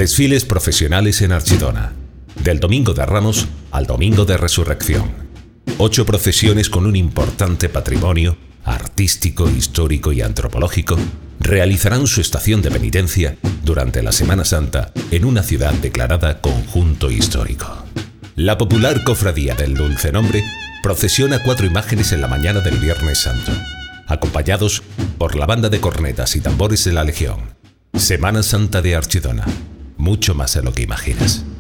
Desfiles profesionales en Archidona, del Domingo de Ramos al Domingo de Resurrección. 8 procesiones con un importante patrimonio artístico, histórico y antropológico realizarán su estación de penitencia durante la Semana Santa en una ciudad declarada conjunto histórico. La popular Cofradía del Dulce Nombre procesiona 4 imágenes en la mañana del Viernes Santo, acompañados por la banda de cornetas y tambores de la Legión. Semana Santa de Archidona, mucho más de lo que imaginas.